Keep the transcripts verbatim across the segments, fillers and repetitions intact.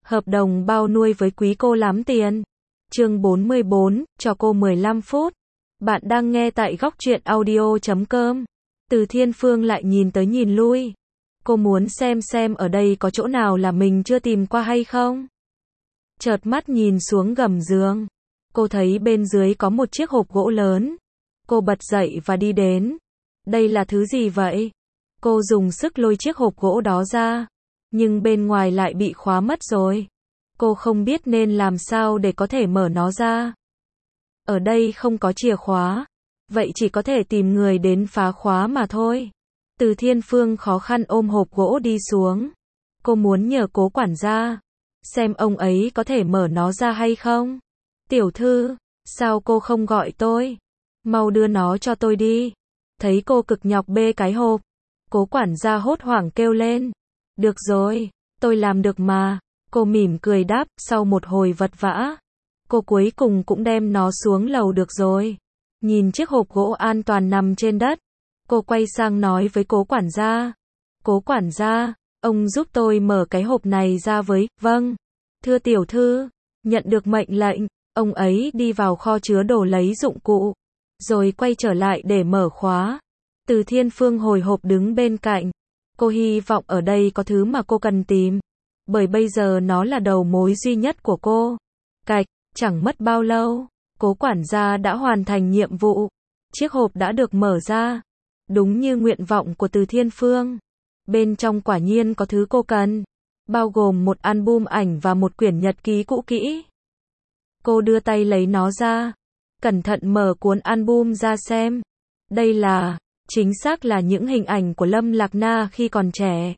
Hợp đồng bao nuôi với quý cô lắm tiền. Chương bốn mươi bốn, cho cô mười lăm phút. Bạn đang nghe tại góc truyện audio chấm com. Từ Thiên Phương lại nhìn tới nhìn lui. Cô muốn xem xem ở đây có chỗ nào là mình chưa tìm qua hay không. Chợt mắt nhìn xuống gầm giường. Cô thấy bên dưới có một chiếc hộp gỗ lớn. Cô bật dậy và đi đến. Đây là thứ gì vậy? Cô dùng sức lôi chiếc hộp gỗ đó ra. Nhưng bên ngoài lại bị khóa mất rồi. Cô không biết nên làm sao để có thể mở nó ra. Ở đây không có chìa khóa. Vậy chỉ có thể tìm người đến phá khóa mà thôi. Từ Thiên Phương khó khăn ôm hộp gỗ đi xuống. Cô muốn nhờ Cố quản gia. Xem ông ấy có thể mở nó ra hay không. Tiểu thư, sao cô không gọi tôi? Mau đưa nó cho tôi đi. Thấy cô cực nhọc bê cái hộp. Cố quản gia hốt hoảng kêu lên. Được rồi, tôi làm được mà. Cô mỉm cười đáp, sau một hồi vật vã. Cô cuối cùng cũng đem nó xuống lầu được rồi. Nhìn chiếc hộp gỗ an toàn nằm trên đất. Cô quay sang nói với cố quản gia. Cố quản gia, ông giúp tôi mở cái hộp này ra với, vâng. Thưa tiểu thư, nhận được mệnh lệnh, ông ấy đi vào kho chứa đồ lấy dụng cụ. Rồi quay trở lại để mở khóa. Từ Thiên Phương hồi hộp đứng bên cạnh. Cô hy vọng ở đây có thứ mà cô cần tìm. Bởi bây giờ nó là đầu mối duy nhất của cô. Cạch, chẳng mất bao lâu. Cố quản gia đã hoàn thành nhiệm vụ. Chiếc hộp đã được mở ra. Đúng như nguyện vọng của Từ Thiên Phương. Bên trong quả nhiên có thứ cô cần. Bao gồm một album ảnh và một quyển nhật ký cũ kỹ. Cô đưa tay lấy nó ra. Cẩn thận mở cuốn album ra xem. Đây là, chính xác là những hình ảnh của Lâm Lạc Na khi còn trẻ.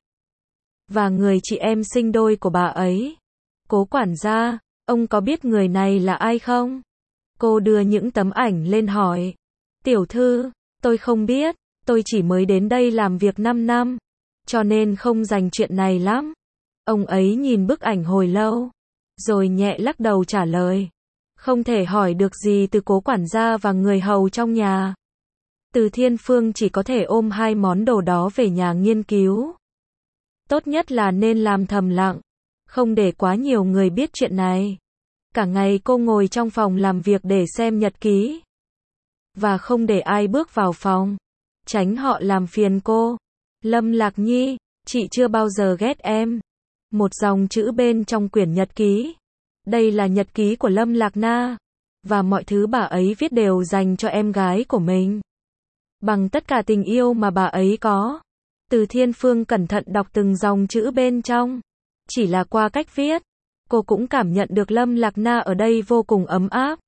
Và người chị em sinh đôi của bà ấy. Cố quản gia, ông có biết người này là ai không? Cô đưa những tấm ảnh lên hỏi. Tiểu thư, tôi không biết, tôi chỉ mới đến đây làm việc năm năm. Cho nên không dành chuyện này lắm. Ông ấy nhìn bức ảnh hồi lâu. Rồi nhẹ lắc đầu trả lời. Không thể hỏi được gì từ cố quản gia và người hầu trong nhà. Từ Thiên Phương chỉ có thể ôm hai món đồ đó về nhà nghiên cứu. Tốt nhất là nên làm thầm lặng. Không để quá nhiều người biết chuyện này. Cả ngày cô ngồi trong phòng làm việc để xem nhật ký. Và không để ai bước vào phòng. Tránh họ làm phiền cô. Lâm Lạc Nhi, chị chưa bao giờ ghét em. Một dòng chữ bên trong quyển nhật ký. Đây là nhật ký của Lâm Lạc Na. Và mọi thứ bà ấy viết đều dành cho em gái của mình. Bằng tất cả tình yêu mà bà ấy có. Từ Thiên Phương cẩn thận đọc từng dòng chữ bên trong. Chỉ là qua cách viết. Cô cũng cảm nhận được Lâm Lạc Na ở đây vô cùng ấm áp.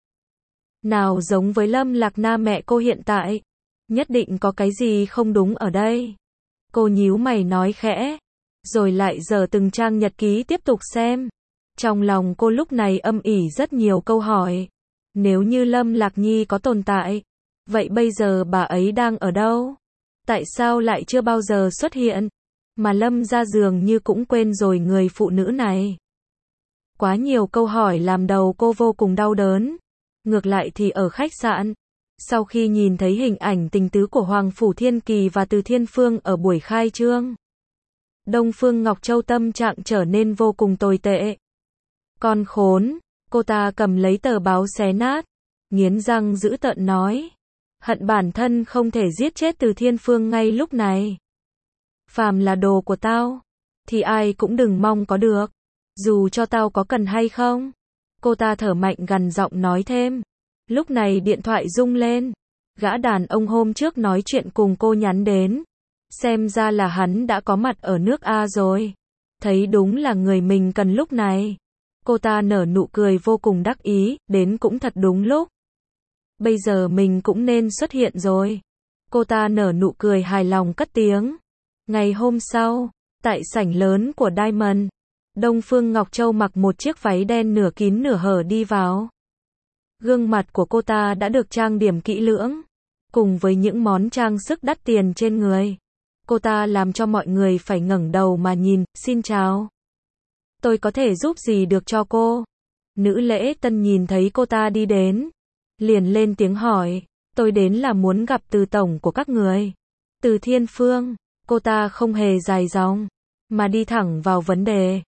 Nào giống với Lâm Lạc Na mẹ cô hiện tại. Nhất định có cái gì không đúng ở đây. Cô nhíu mày nói khẽ. Rồi lại dở từng trang nhật ký tiếp tục xem. Trong lòng cô lúc này âm ỉ rất nhiều câu hỏi. Nếu như Lâm Lạc Nhi có tồn tại. Vậy bây giờ bà ấy đang ở đâu? Tại sao lại chưa bao giờ xuất hiện? Mà Lâm gia dường như cũng quên rồi người phụ nữ này. Quá nhiều câu hỏi làm đầu cô vô cùng đau đớn. Ngược lại thì ở khách sạn. Sau khi nhìn thấy hình ảnh tình tứ của Hoàng Phủ Thiên Kỳ và Từ Thiên Phương ở buổi khai trương. Đông Phương Ngọc Châu tâm trạng trở nên vô cùng tồi tệ. Con khốn, cô ta cầm lấy tờ báo xé nát. Nghiến răng dữ tợn nói. Hận bản thân không thể giết chết Từ Thiên Phương ngay lúc này. Phàm là đồ của tao, thì ai cũng đừng mong có được. Dù cho tao có cần hay không. Cô ta thở mạnh gằn giọng nói thêm. Lúc này điện thoại rung lên. Gã đàn ông hôm trước nói chuyện cùng cô nhắn đến. Xem ra là hắn đã có mặt ở nước A rồi. Thấy đúng là người mình cần lúc này. Cô ta nở nụ cười vô cùng đắc ý, đến cũng thật đúng lúc. Bây giờ mình cũng nên xuất hiện rồi. Cô ta nở nụ cười hài lòng cất tiếng. Ngày hôm sau, tại sảnh lớn của Diamond, Đông Phương Ngọc Châu mặc một chiếc váy đen nửa kín nửa hở đi vào. Gương mặt của cô ta đã được trang điểm kỹ lưỡng, cùng với những món trang sức đắt tiền trên người. Cô ta làm cho mọi người phải ngẩng đầu mà nhìn. Xin chào. Tôi có thể giúp gì được cho cô? Nữ lễ tân nhìn thấy cô ta đi đến. Liền lên tiếng hỏi. Tôi đến là muốn gặp Từ tổng của các người. Từ Thiên Phương. Cô ta không hề dài dòng. Mà đi thẳng vào vấn đề.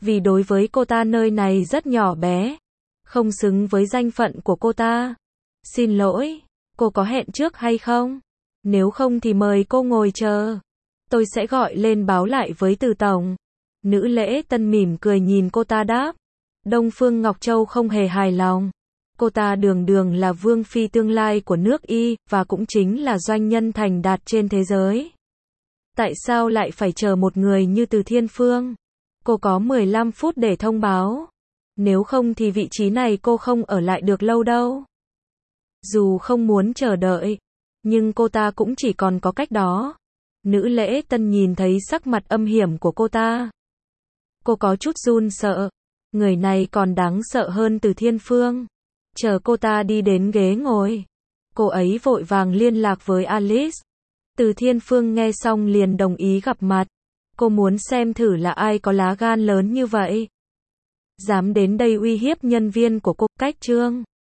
Vì đối với cô ta nơi này rất nhỏ bé, không xứng với danh phận của cô ta. Xin lỗi, cô có hẹn trước hay không? Nếu không thì mời cô ngồi chờ. Tôi sẽ gọi lên báo lại với Từ tổng. Nữ lễ tân mỉm cười nhìn cô ta đáp. Đông Phương Ngọc Châu không hề hài lòng. Cô ta đường đường là vương phi tương lai của nước Y, và cũng chính là doanh nhân thành đạt trên thế giới. Tại sao lại phải chờ một người như Từ Thiên Phương? Cô có mười lăm phút để thông báo. Nếu không thì vị trí này cô không ở lại được lâu đâu. Dù không muốn chờ đợi, nhưng cô ta cũng chỉ còn có cách đó. Nữ lễ tân nhìn thấy sắc mặt âm hiểm của cô ta. Cô có chút run sợ. Người này còn đáng sợ hơn Từ Thiên Phương. Chờ cô ta đi đến ghế ngồi, cô ấy vội vàng liên lạc với Alice. Từ Thiên Phương nghe xong liền đồng ý gặp mặt. Cô muốn xem thử là ai có lá gan lớn như vậy, dám đến đây uy hiếp nhân viên của cô. Cách Trương